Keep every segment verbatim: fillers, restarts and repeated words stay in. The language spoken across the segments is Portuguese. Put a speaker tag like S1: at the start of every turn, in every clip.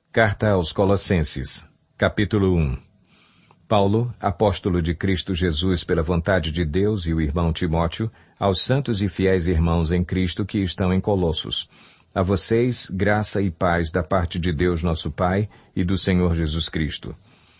S1: Carta aos Colossenses, capítulo um. Paulo, apóstolo de Cristo Jesus pela vontade de Deus, e o irmão Timóteo, aos santos e fiéis irmãos em Cristo que estão em Colossos. A vocês, graça e paz da parte de Deus nosso Pai e do Senhor Jesus Cristo.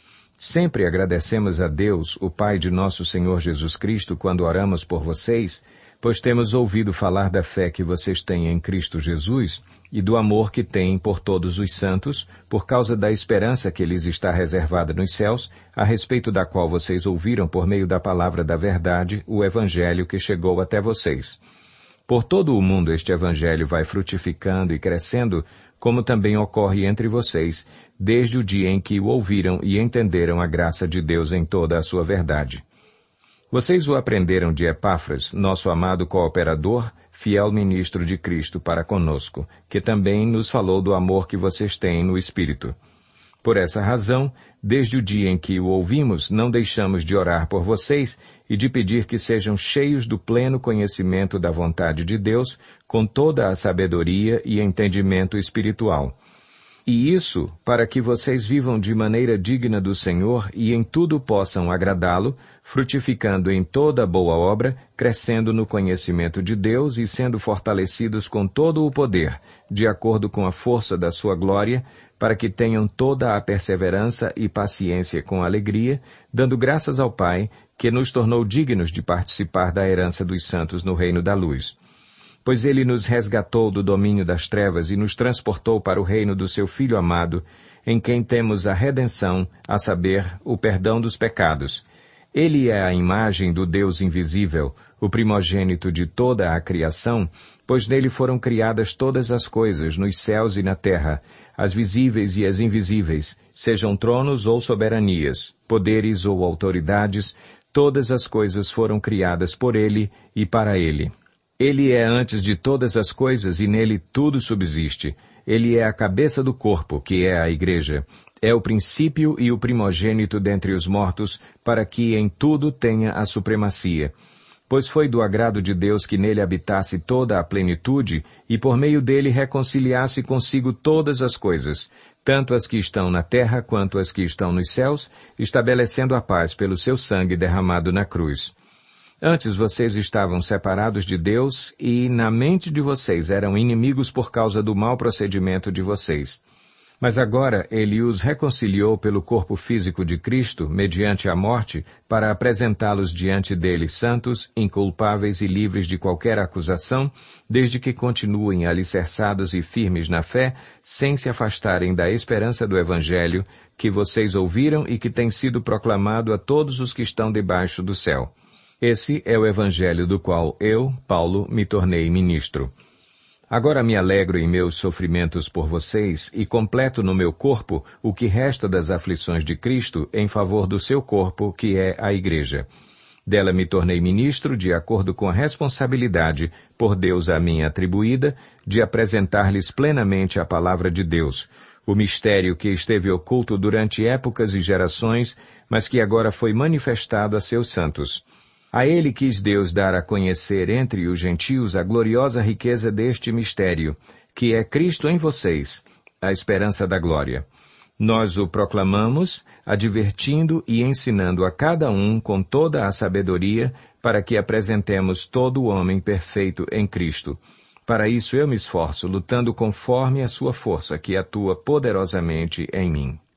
S1: Sempre agradecemos a Deus, o Pai de nosso Senhor Jesus Cristo, quando oramos por vocês, pois temos ouvido falar da fé que vocês têm em Cristo Jesus e do amor que têm por todos os santos, por causa da esperança que lhes está reservada nos céus, a respeito da qual vocês ouviram por meio da palavra da verdade, o Evangelho que chegou até vocês. Por todo o mundo este Evangelho vai frutificando e crescendo, como também ocorre entre vocês, desde o dia em que o ouviram e entenderam a graça de Deus em toda a sua verdade. Vocês o aprenderam de Epáfras, nosso amado cooperador, fiel ministro de Cristo para conosco, que também nos falou do amor que vocês têm no Espírito. Por essa razão, desde o dia em que o ouvimos, não deixamos de orar por vocês e de pedir que sejam cheios do pleno conhecimento da vontade de Deus, com toda a sabedoria e entendimento espiritual. E isso para que vocês vivam de maneira digna do Senhor e em tudo possam agradá-lo, frutificando em toda boa obra, crescendo no conhecimento de Deus e sendo fortalecidos com todo o poder, de acordo com a força da sua glória, para que tenham toda a perseverança e paciência com alegria, dando graças ao Pai, que nos tornou dignos de participar da herança dos santos no reino da luz. Pois ele nos resgatou do domínio das trevas e nos transportou para o reino do seu Filho amado, em quem temos a redenção, a saber, o perdão dos pecados. Ele é a imagem do Deus invisível, o primogênito de toda a criação, pois nele foram criadas todas as coisas, nos céus e na terra, as visíveis e as invisíveis, sejam tronos ou soberanias, poderes ou autoridades, todas as coisas foram criadas por ele e para ele. Ele é antes de todas as coisas e nele tudo subsiste. Ele é a cabeça do corpo, que é a Igreja. É o princípio e o primogênito dentre os mortos, para que em tudo tenha a supremacia. Pois foi do agrado de Deus que nele habitasse toda a plenitude e por meio dele reconciliasse consigo todas as coisas, tanto as que estão na terra quanto as que estão nos céus, estabelecendo a paz pelo seu sangue derramado na cruz. Antes vocês estavam separados de Deus e, na mente de vocês, eram inimigos por causa do mau procedimento de vocês. Mas agora ele os reconciliou pelo corpo físico de Cristo, mediante a morte, para apresentá-los diante dele santos, inculpáveis e livres de qualquer acusação, desde que continuem alicerçados e firmes na fé, sem se afastarem da esperança do Evangelho, que vocês ouviram e que tem sido proclamado a todos os que estão debaixo do céu. Esse é o Evangelho do qual eu, Paulo, me tornei ministro. Agora me alegro em meus sofrimentos por vocês e completo no meu corpo o que resta das aflições de Cristo em favor do seu corpo, que é a Igreja. Dela me tornei ministro de acordo com a responsabilidade, por Deus a mim atribuída, de apresentar-lhes plenamente a palavra de Deus, o mistério que esteve oculto durante épocas e gerações, mas que agora foi manifestado a seus santos. A ele quis Deus dar a conhecer entre os gentios a gloriosa riqueza deste mistério, que é Cristo em vocês, a esperança da glória. Nós o proclamamos, advertindo e ensinando a cada um com toda a sabedoria, para que apresentemos todo o homem perfeito em Cristo. Para isso eu me esforço, lutando conforme a sua força que atua poderosamente em mim.